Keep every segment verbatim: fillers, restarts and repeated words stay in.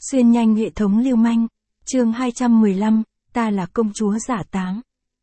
Xuyên nhanh hệ thống lưu manh. Chương hai trăm mười lăm, ta là công chúa giả táng.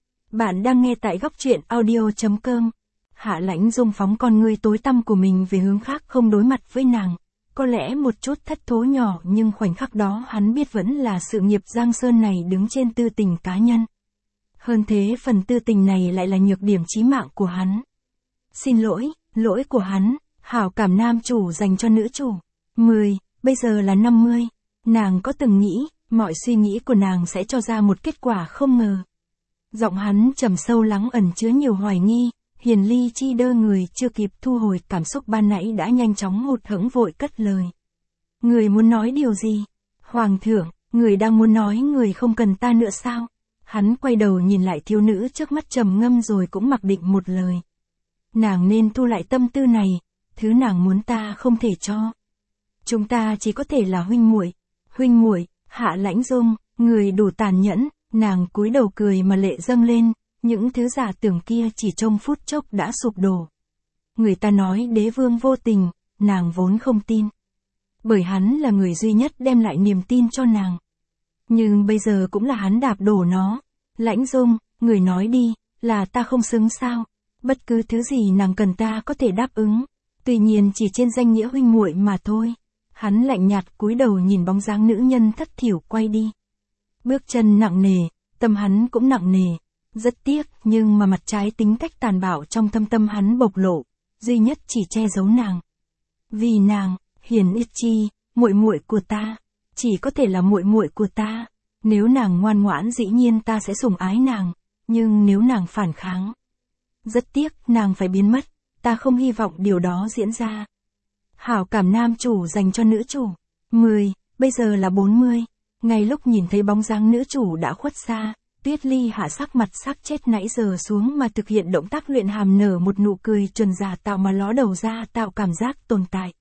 Bạn đang nghe tại góc truyện audio chấm com. Hạ Lãnh Dung phóng con ngươi tối tăm của mình về hướng khác, không đối mặt với nàng. Có lẽ một chút thất thố nhỏ, nhưng khoảnh khắc đó hắn biết vẫn là sự nghiệp Giang Sơn này đứng trên tư tình cá nhân. Hơn thế, phần tư tình này lại là nhược điểm chí mạng của hắn. Xin lỗi, lỗi của hắn, hảo cảm nam chủ dành cho nữ chủ. mười, bây giờ là năm mươi. Nàng có từng nghĩ, mọi suy nghĩ của nàng sẽ cho ra một kết quả không ngờ. Giọng hắn trầm sâu lắng ẩn chứa nhiều hoài nghi, Hiền Ly Chi đơ người chưa kịp thu hồi cảm xúc ban nãy đã nhanh chóng hụt hẫng vội cất lời. Người muốn nói điều gì? Hoàng thượng, người đang muốn nói người không cần ta nữa sao? Hắn quay đầu nhìn lại thiếu nữ trước mắt trầm ngâm rồi cũng mặc định một lời. Nàng nên thu lại tâm tư này, thứ nàng muốn ta không thể cho. Chúng ta chỉ có thể là huynh muội. Huynh muội, Hạ Lãnh Dung, người đủ tàn nhẫn, nàng cúi đầu cười mà lệ dâng lên, những thứ giả tưởng kia chỉ trong phút chốc đã sụp đổ. Người ta nói đế vương vô tình, nàng vốn không tin. Bởi hắn là người duy nhất đem lại niềm tin cho nàng. Nhưng bây giờ cũng là hắn đạp đổ nó. Lãnh Dung, người nói đi, là ta không xứng sao? Bất cứ thứ gì nàng cần ta có thể đáp ứng. Tuy nhiên chỉ trên danh nghĩa huynh muội mà thôi. Hắn lạnh nhạt cúi đầu nhìn bóng dáng nữ nhân thất thiểu quay đi. Bước chân nặng nề, tâm hắn cũng nặng nề. Rất tiếc, nhưng mà mặt trái tính cách tàn bạo trong thâm tâm hắn bộc lộ, duy nhất chỉ che giấu nàng. Vì nàng, Hiền Yết Chi, muội muội của ta, chỉ có thể là muội muội của ta. Nếu nàng ngoan ngoãn dĩ nhiên ta sẽ sủng ái nàng, nhưng nếu nàng phản kháng, rất tiếc nàng phải biến mất, ta không hy vọng điều đó diễn ra. Hảo cảm nam chủ dành cho nữ chủ. mười, bây giờ là bốn mươi. Ngay lúc nhìn thấy bóng dáng nữ chủ đã khuất xa, Tuyết Ly hạ sắc mặt sắc chết nãy giờ xuống mà thực hiện động tác luyện hàm nở một nụ cười chuẩn giả tạo mà ló đầu ra tạo cảm giác tồn tại.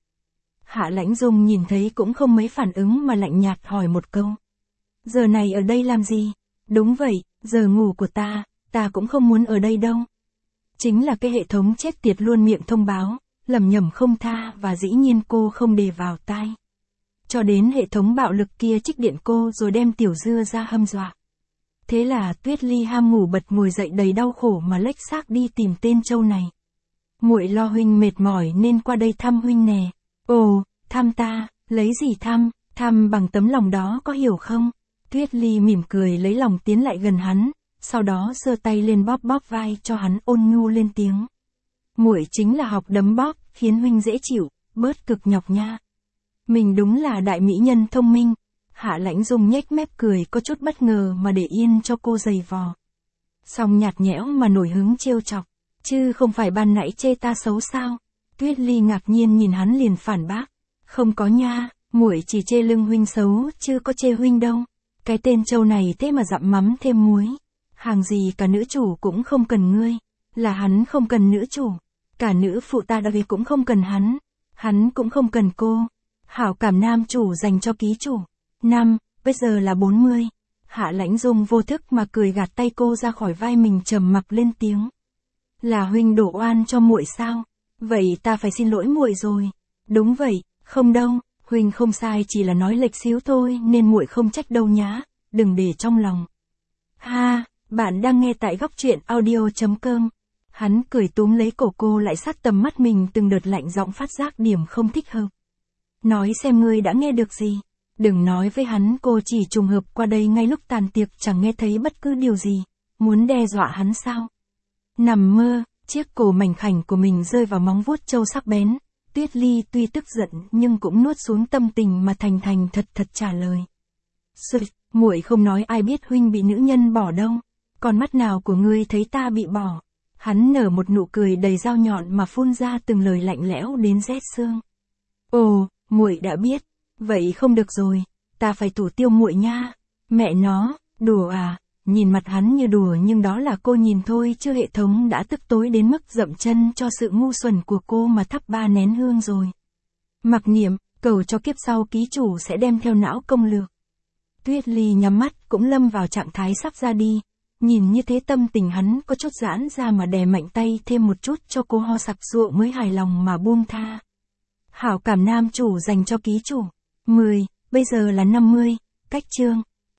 Hạ Lãnh Dung nhìn thấy cũng không mấy phản ứng mà lạnh nhạt hỏi một câu. Giờ này ở đây làm gì? Đúng vậy, giờ ngủ của ta, ta cũng không muốn ở đây đâu. Chính là cái hệ thống chết tiệt luôn miệng thông báo, lầm nhầm không tha và dĩ nhiên cô không đề vào tai. Cho đến hệ thống bạo lực kia trích điện cô rồi đem tiểu dưa ra hâm dọa. Thế là Tuyết Ly ham ngủ bật ngồi dậy đầy đau khổ mà lếch xác đi tìm tên trâu này. Muội lo huynh mệt mỏi nên qua đây thăm huynh nè. Ồ, thăm ta, lấy gì thăm, thăm bằng tấm lòng đó có hiểu không? Tuyết Ly mỉm cười lấy lòng tiến lại gần hắn, sau đó giơ tay lên bóp bóp vai cho hắn ôn nhu lên tiếng. Muội chính là học đấm bóp, khiến huynh dễ chịu, bớt cực nhọc nha. Mình đúng là đại mỹ nhân thông minh. Hạ Lãnh Dung nhếch mép cười có chút bất ngờ mà để yên cho cô giày vò. Xong nhạt nhẽo mà nổi hứng trêu chọc, chứ không phải ban nãy chê ta xấu sao? Tuyết Ly ngạc nhiên nhìn hắn liền phản bác. Không có nha, muội chỉ chê lưng huynh xấu chứ có chê huynh đâu. Cái tên trâu này thế mà dặm mắm thêm muối. Hàng gì cả nữ chủ cũng không cần ngươi. Là hắn không cần nữ chủ. Cả nữ phụ ta đặc biệt cũng không cần hắn. Hắn cũng không cần cô. Hảo cảm nam chủ dành cho ký chủ. Năm, bây giờ là bốn mươi. Hạ Lãnh Dung vô thức mà cười gạt tay cô ra khỏi vai mình trầm mặc lên tiếng. Là huynh đổ oan cho muội sao? Vậy ta phải xin lỗi muội rồi. Đúng vậy, không đâu, huynh không sai chỉ là nói lệch xíu thôi nên muội không trách đâu nhá, đừng để trong lòng. Ha, bạn đang nghe tại góc truyện audio chấm com. Hắn cười túm lấy cổ cô lại sát tầm mắt mình từng đợt lạnh giọng phát giác điểm không thích hợp. Nói xem ngươi đã nghe được gì. Đừng nói với hắn cô chỉ trùng hợp qua đây ngay lúc tàn tiệc chẳng nghe thấy bất cứ điều gì. Muốn đe dọa hắn sao? Nằm mơ, chiếc cổ mảnh khảnh của mình rơi vào móng vuốt trâu sắc bén. Tuyết Ly tuy tức giận nhưng cũng nuốt xuống tâm tình mà thành thành thật thật trả lời. Sực, muội không nói ai biết huynh bị nữ nhân bỏ đâu. Còn mắt nào của ngươi thấy ta bị bỏ? Hắn nở một nụ cười đầy dao nhọn mà phun ra từng lời lạnh lẽo đến rét xương. Ồ, muội đã biết. Vậy không được rồi, ta phải thủ tiêu muội nha. Mẹ nó, đùa à? Nhìn mặt hắn như đùa nhưng đó là cô nhìn thôi chứ hệ thống đã tức tối đến mức dậm chân cho sự ngu xuẩn của cô mà thắp ba nén hương rồi. Mặc niệm, cầu cho kiếp sau ký chủ sẽ đem theo não công lược. Tuyết Ly nhắm mắt cũng lâm vào trạng thái sắp ra đi. Nhìn như thế tâm tình hắn có chút giãn ra mà đè mạnh tay thêm một chút cho cô ho sặc sụa mới hài lòng mà buông tha. Hảo cảm nam chủ dành cho ký chủ. mười, bây giờ là năm mươi, cách chương.